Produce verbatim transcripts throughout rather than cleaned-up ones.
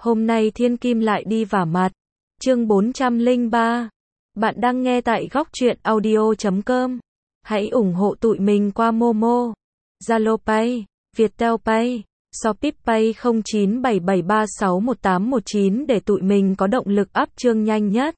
Hôm nay thiên kim lại đi vả mặt. Chương bốn trăm lẻ ba. Bạn đang nghe tại góc truyện audio chấm com. Hãy ủng hộ tụi mình qua Momo, Zalo Pay, Viettel Pay, Shopee Pay không chín bảy bảy ba sáu một tám một chín để tụi mình có động lực up chương nhanh nhất.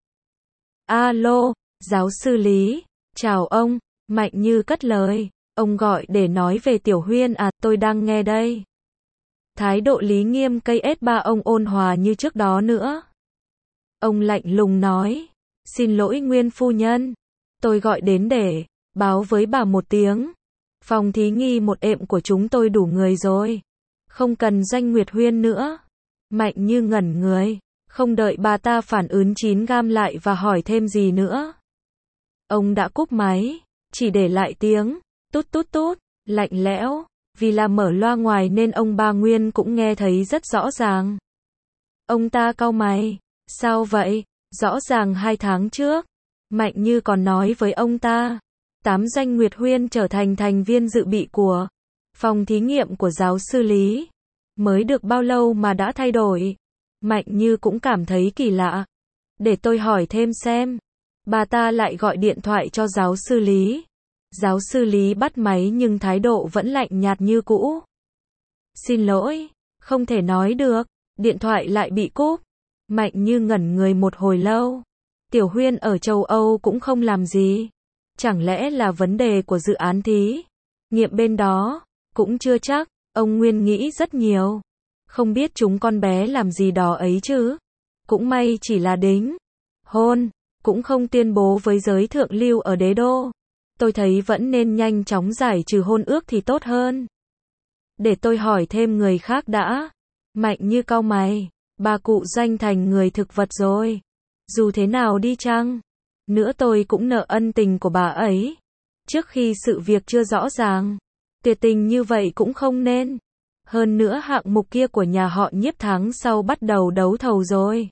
Alo, giáo sư Lý. Chào ông. Mạnh Như cất lời. Ông gọi để nói về Tiểu Huyên à, tôi đang nghe đây. Thái độ Lý Nghiêm cây ét ba ông ôn hòa như trước đó nữa. Ông lạnh lùng nói. Xin lỗi Nguyên phu nhân. Tôi gọi đến để báo với bà một tiếng. Phòng thí nghi một ệm của chúng tôi đủ người rồi. Không cần Doanh Nguyệt Huyên nữa. Mạnh Như ngẩn người. Không đợi bà ta phản ứng chín gam lại và hỏi thêm gì nữa. Ông đã cúp máy. Chỉ để lại tiếng tút tút tút, lạnh lẽo. Vì là mở loa ngoài nên ông ba Nguyên cũng nghe thấy rất rõ ràng. Ông ta cau mày. Sao vậy? Rõ ràng hai tháng trước, Mạnh Như còn nói với ông ta, tám Doanh Nguyệt Huyên trở thành thành viên dự bị của phòng thí nghiệm của giáo sư Lý. Mới được bao lâu mà đã thay đổi? Mạnh Như cũng cảm thấy kỳ lạ. Để tôi hỏi thêm xem. Bà ta lại gọi điện thoại cho giáo sư Lý. Giáo sư Lý bắt máy nhưng thái độ vẫn lạnh nhạt như cũ. Xin lỗi, không thể nói được. Điện thoại lại bị cúp. Mạnh Như ngẩn người một hồi lâu. Tiểu Huyên ở châu Âu cũng không làm gì. Chẳng lẽ là vấn đề của dự án thí nghiệm bên đó? Cũng chưa chắc. Ông Nguyên nghĩ rất nhiều. Không biết chúng con bé làm gì đó ấy chứ. Cũng may chỉ là đính hôn. Cũng không tuyên bố với giới thượng lưu ở đế đô. Tôi thấy vẫn nên nhanh chóng giải trừ hôn ước thì tốt hơn. Để tôi hỏi thêm người khác đã. Mạnh Như cau mày. Bà cụ Doanh thành người thực vật rồi. Dù thế nào đi chăng nữa tôi cũng nợ ân tình của bà ấy. Trước khi sự việc chưa rõ ràng, tuyệt tình như vậy cũng không nên. Hơn nữa hạng mục kia của nhà họ Nhiếp tháng sau bắt đầu đấu thầu rồi.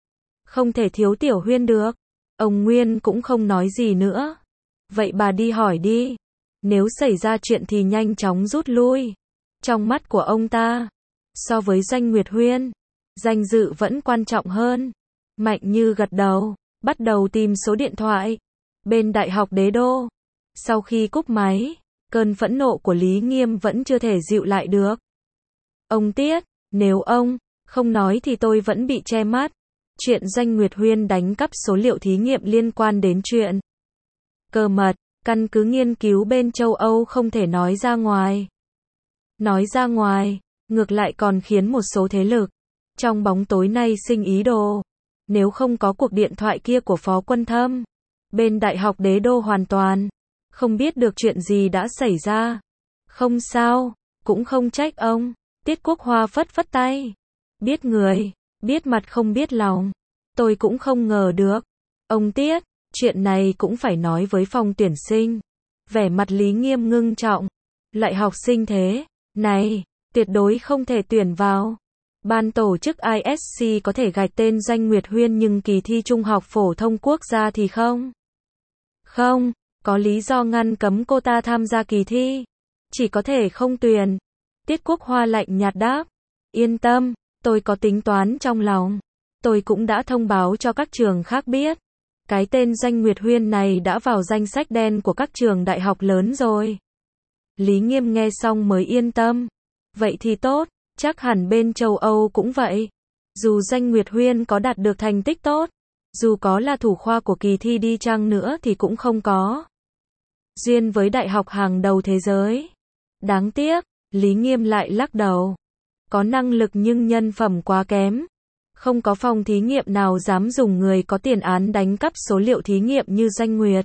Không thể thiếu Tiểu Huyên được. Ông Nguyên cũng không nói gì nữa. Vậy bà đi hỏi đi. Nếu xảy ra chuyện thì nhanh chóng rút lui. Trong mắt của ông ta, so với Doanh Nguyệt Huyên, danh dự vẫn quan trọng hơn. Mạnh Như gật đầu, bắt đầu tìm số điện thoại. Bên Đại học Đế Đô. Sau khi cúp máy, cơn phẫn nộ của Lý Nghiêm vẫn chưa thể dịu lại được. Ông Tiết, nếu ông không nói thì tôi vẫn bị che mắt. Chuyện Doanh Nguyệt Huyên đánh cắp số liệu thí nghiệm liên quan đến chuyện cơ mật, căn cứ nghiên cứu bên châu Âu không thể nói ra ngoài. Nói ra ngoài, ngược lại còn khiến một số thế lực trong bóng tối nay sinh ý đồ. Nếu không có cuộc điện thoại kia của Phó Quân Thâm, bên Đại học Đế Đô hoàn toàn không biết được chuyện gì đã xảy ra. Không sao, cũng không trách ông. Tiết Quốc Hoa phất phất tay. Biết người, biết mặt không biết lòng. Tôi cũng không ngờ được. Ông Tiết, chuyện này cũng phải nói với phòng tuyển sinh. Vẻ mặt Lý Nghiêm ngưng trọng. Loại học sinh thế này, tuyệt đối không thể tuyển vào. Ban tổ chức i ét xê có thể gạch tên Doanh Nguyệt Huyên nhưng kỳ thi Trung học phổ thông quốc gia thì không. Không, có lý do ngăn cấm cô ta tham gia kỳ thi. Chỉ có thể không tuyển. Tiết Quốc Hoa lạnh nhạt đáp. Yên tâm, tôi có tính toán trong lòng. Tôi cũng đã thông báo cho các trường khác biết. Cái tên Doanh Nguyệt Huyên này đã vào danh sách đen của các trường đại học lớn rồi. Lý Nghiêm nghe xong mới yên tâm. Vậy thì tốt. Chắc hẳn bên châu Âu cũng vậy. Dù Doanh Nguyệt Huyên có đạt được thành tích tốt, dù có là thủ khoa của kỳ thi đi chăng nữa thì cũng không có duyên với đại học hàng đầu thế giới. Đáng tiếc, Lý Nghiêm lại lắc đầu. Có năng lực nhưng nhân phẩm quá kém. Không có phòng thí nghiệm nào dám dùng người có tiền án đánh cắp số liệu thí nghiệm như Doanh Nguyệt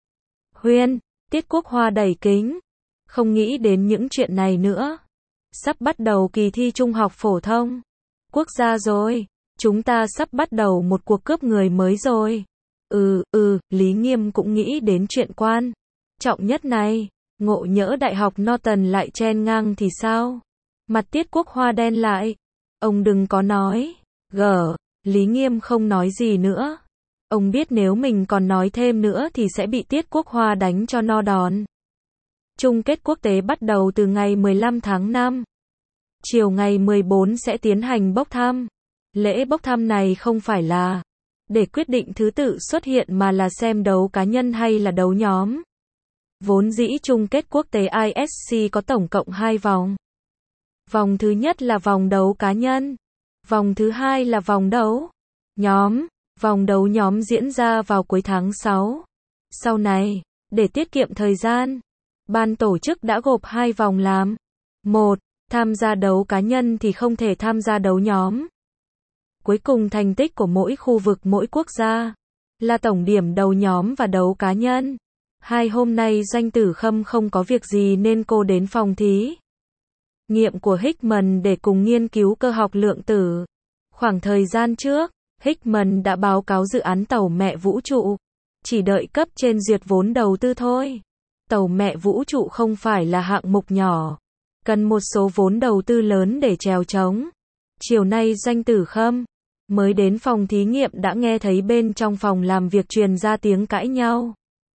Huyên. Tiết Quốc Hoa đẩy kính. Không nghĩ đến những chuyện này nữa. Sắp bắt đầu kỳ thi Trung học phổ thông quốc gia rồi. Chúng ta sắp bắt đầu một cuộc cướp người mới rồi. Ừ, ừ, Lý Nghiêm cũng nghĩ đến chuyện quan trọng nhất này. Ngộ nhỡ Đại học Norton lại chen ngang thì sao? Mặt Tiết Quốc Hoa đen lại. Ông đừng có nói. Gờ, Lý Nghiêm không nói gì nữa. Ông biết nếu mình còn nói thêm nữa thì sẽ bị Tiết Quốc Hoa đánh cho no đòn. Chung kết quốc tế bắt đầu từ ngày mười lăm tháng năm. Chiều ngày mười bốn sẽ tiến hành bốc thăm. Lễ bốc thăm này không phải là để quyết định thứ tự xuất hiện mà là xem đấu cá nhân hay là đấu nhóm. Vốn dĩ chung kết quốc tế i ét xê có tổng cộng hai vòng. Vòng thứ nhất là vòng đấu cá nhân. Vòng thứ hai là vòng đấu nhóm. Vòng đấu nhóm diễn ra vào cuối tháng sáu. Sau này, để tiết kiệm thời gian, ban tổ chức đã gộp hai vòng làm một. Tham gia đấu cá nhân thì không thể tham gia đấu nhóm. Cuối cùng thành tích của mỗi khu vực mỗi quốc gia là tổng điểm đấu nhóm và đấu cá nhân. Hai hôm nay Doanh Tử Khâm không có việc gì nên cô đến phòng thí nghiệm của Hickman để cùng nghiên cứu cơ học lượng tử. Khoảng thời gian trước, Hickman đã báo cáo dự án tàu mẹ vũ trụ, chỉ đợi cấp trên duyệt vốn đầu tư thôi. Tàu mẹ vũ trụ không phải là hạng mục nhỏ, cần một số vốn đầu tư lớn để trèo trống. Chiều nay Doanh Tử Khâm mới đến phòng thí nghiệm đã nghe thấy bên trong phòng làm việc truyền ra tiếng cãi nhau.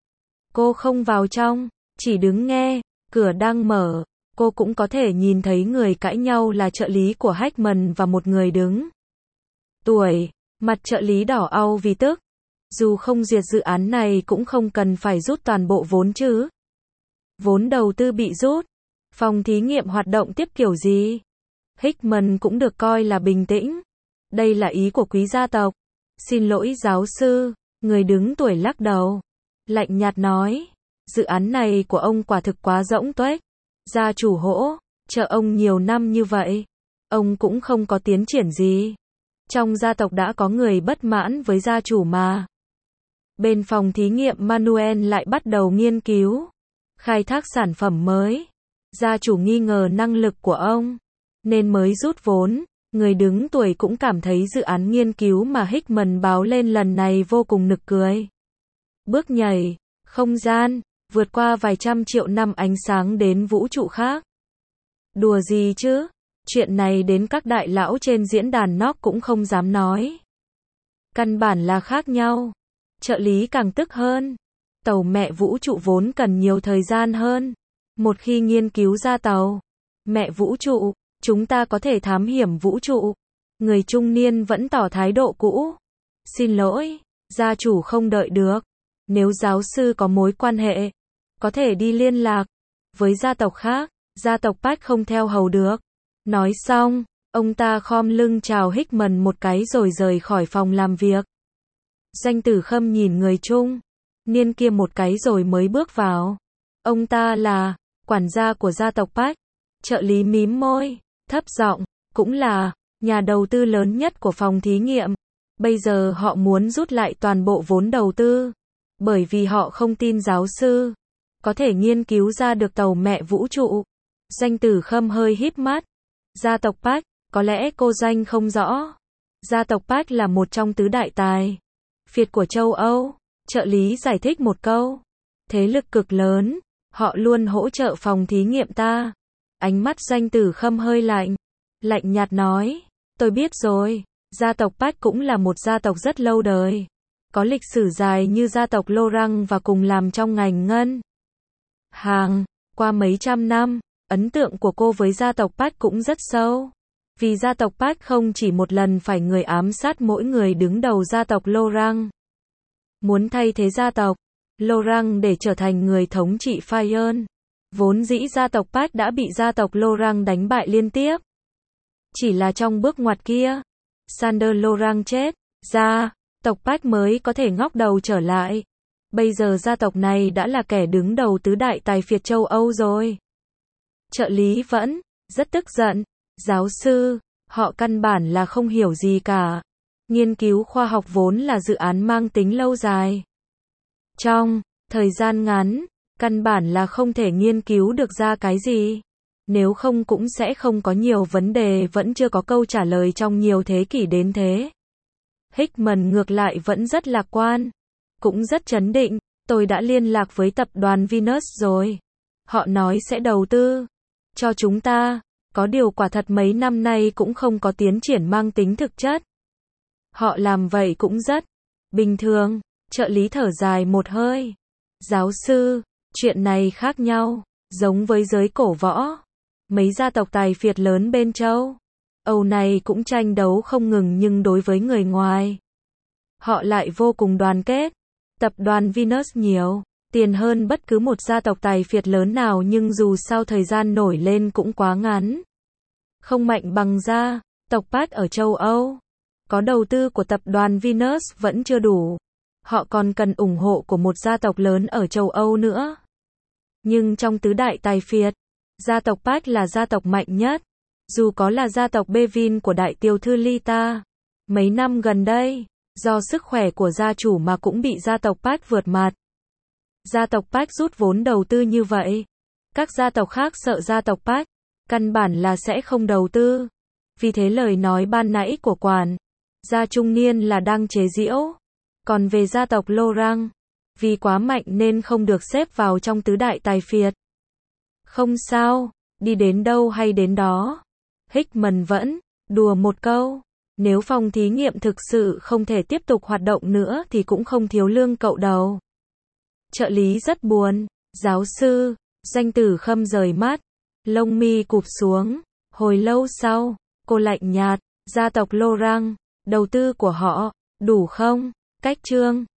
Cô không vào trong, chỉ đứng nghe, cửa đang mở, cô cũng có thể nhìn thấy người cãi nhau là trợ lý của Hickman và một người đứng tuổi, mặt trợ lý đỏ au vì tức. Dù không duyệt dự án này cũng không cần phải rút toàn bộ vốn chứ. Vốn đầu tư bị rút, phòng thí nghiệm hoạt động tiếp kiểu gì? Hickman cũng được coi là bình tĩnh. Đây là ý của quý gia tộc. Xin lỗi giáo sư, người đứng tuổi lắc đầu. Lạnh nhạt nói, dự án này của ông quả thực quá rỗng tuếch. Gia chủ hỗ trợ ông nhiều năm như vậy, ông cũng không có tiến triển gì. Trong gia tộc đã có người bất mãn với gia chủ mà. Bên phòng thí nghiệm Manuel lại bắt đầu nghiên cứu, khai thác sản phẩm mới. Gia chủ nghi ngờ năng lực của ông, nên mới rút vốn. Người đứng tuổi cũng cảm thấy dự án nghiên cứu mà Hickman báo lên lần này vô cùng nực cười. Bước nhảy, không gian, vượt qua vài trăm triệu năm ánh sáng đến vũ trụ khác. Đùa gì chứ, chuyện này đến các đại lão trên diễn đàn N O C cũng không dám nói. Căn bản là khác nhau. Trợ lý càng tức hơn. Tàu mẹ vũ trụ vốn cần nhiều thời gian hơn. Một khi nghiên cứu ra tàu mẹ vũ trụ, chúng ta có thể thám hiểm vũ trụ. Người trung niên vẫn tỏ thái độ cũ. Xin lỗi, gia chủ không đợi được. Nếu giáo sư có mối quan hệ, có thể đi liên lạc với gia tộc khác. Gia tộc Park không theo hầu được. Nói xong, ông ta khom lưng chào Hickman một cái rồi rời khỏi phòng làm việc. Doanh Tử Khâm nhìn người trung niên kia một cái rồi mới bước vào. Ông ta là quản gia của gia tộc Park. Trợ lý mím môi, thấp giọng, cũng là nhà đầu tư lớn nhất của phòng thí nghiệm. Bây giờ họ muốn rút lại toàn bộ vốn đầu tư, bởi vì họ không tin giáo sư có thể nghiên cứu ra được tàu mẹ vũ trụ. Doanh Tử Khâm hơi híp mắt. Gia tộc Park, có lẽ cô Doanh không rõ. Gia tộc Park là một trong tứ đại tài phiệt của châu Âu. Trợ lý giải thích một câu. Thế lực cực lớn, họ luôn hỗ trợ phòng thí nghiệm ta. Ánh mắt Doanh Tử Khâm hơi lạnh. Lạnh nhạt nói, tôi biết rồi, gia tộc Park cũng là một gia tộc rất lâu đời. Có lịch sử dài như gia tộc Laurent và cùng làm trong ngành ngân hàng. Qua mấy trăm năm, ấn tượng của cô với gia tộc Park cũng rất sâu. Vì gia tộc Park không chỉ một lần phải người ám sát mỗi người đứng đầu gia tộc Laurent. Muốn thay thế gia tộc Laurent để trở thành người thống trị Fayenne. Vốn dĩ gia tộc Park đã bị gia tộc Laurent đánh bại liên tiếp. Chỉ là trong bước ngoặt kia, Sander Laurent chết, gia tộc Park mới có thể ngóc đầu trở lại. Bây giờ gia tộc này đã là kẻ đứng đầu tứ đại tài phiệt châu Âu rồi. Trợ lý vẫn rất tức giận. Giáo sư, họ căn bản là không hiểu gì cả. Nghiên cứu khoa học vốn là dự án mang tính lâu dài. Trong thời gian ngắn, căn bản là không thể nghiên cứu được ra cái gì. Nếu không cũng sẽ không có nhiều vấn đề vẫn chưa có câu trả lời trong nhiều thế kỷ đến thế. Hickman ngược lại vẫn rất lạc quan. Cũng rất trấn định. Tôi đã liên lạc với tập đoàn Venus rồi. Họ nói sẽ đầu tư cho chúng ta. Có điều quả thật mấy năm nay cũng không có tiến triển mang tính thực chất. Họ làm vậy cũng rất bình thường. Trợ lý thở dài một hơi. Giáo sư, chuyện này khác nhau, giống với giới cổ võ. Mấy gia tộc tài phiệt lớn bên châu Âu này cũng tranh đấu không ngừng nhưng đối với người ngoài, họ lại vô cùng đoàn kết. Tập đoàn Venus nhiều tiền hơn bất cứ một gia tộc tài phiệt lớn nào nhưng dù sao thời gian nổi lên cũng quá ngắn. Không mạnh bằng gia tộc Pat ở châu Âu. Có đầu tư của tập đoàn Venus vẫn chưa đủ. Họ còn cần ủng hộ của một gia tộc lớn ở châu Âu nữa. Nhưng trong tứ đại tài phiệt, gia tộc Pat là gia tộc mạnh nhất. Dù có là gia tộc Bevin của đại tiểu thư Lita. Mấy năm gần đây, do sức khỏe của gia chủ mà cũng bị gia tộc Pat vượt mặt. Gia tộc Pat rút vốn đầu tư như vậy. Các gia tộc khác sợ gia tộc Pat, căn bản là sẽ không đầu tư. Vì thế lời nói ban nãy của quản gia trung niên là đang chế giễu. Còn về gia tộc Laurent, vì quá mạnh nên không được xếp vào trong tứ đại tài phiệt. Không sao, đi đến đâu hay đến đó. Hickman vẫn đùa một câu, nếu phòng thí nghiệm thực sự không thể tiếp tục hoạt động nữa thì cũng không thiếu lương cậu đâu. Trợ lý rất buồn, giáo sư, Doanh Tử Khâm rời mắt, lông mi cụp xuống, hồi lâu sau, cô lạnh nhạt, gia tộc Laurent, đầu tư của họ, đủ không? Cách chương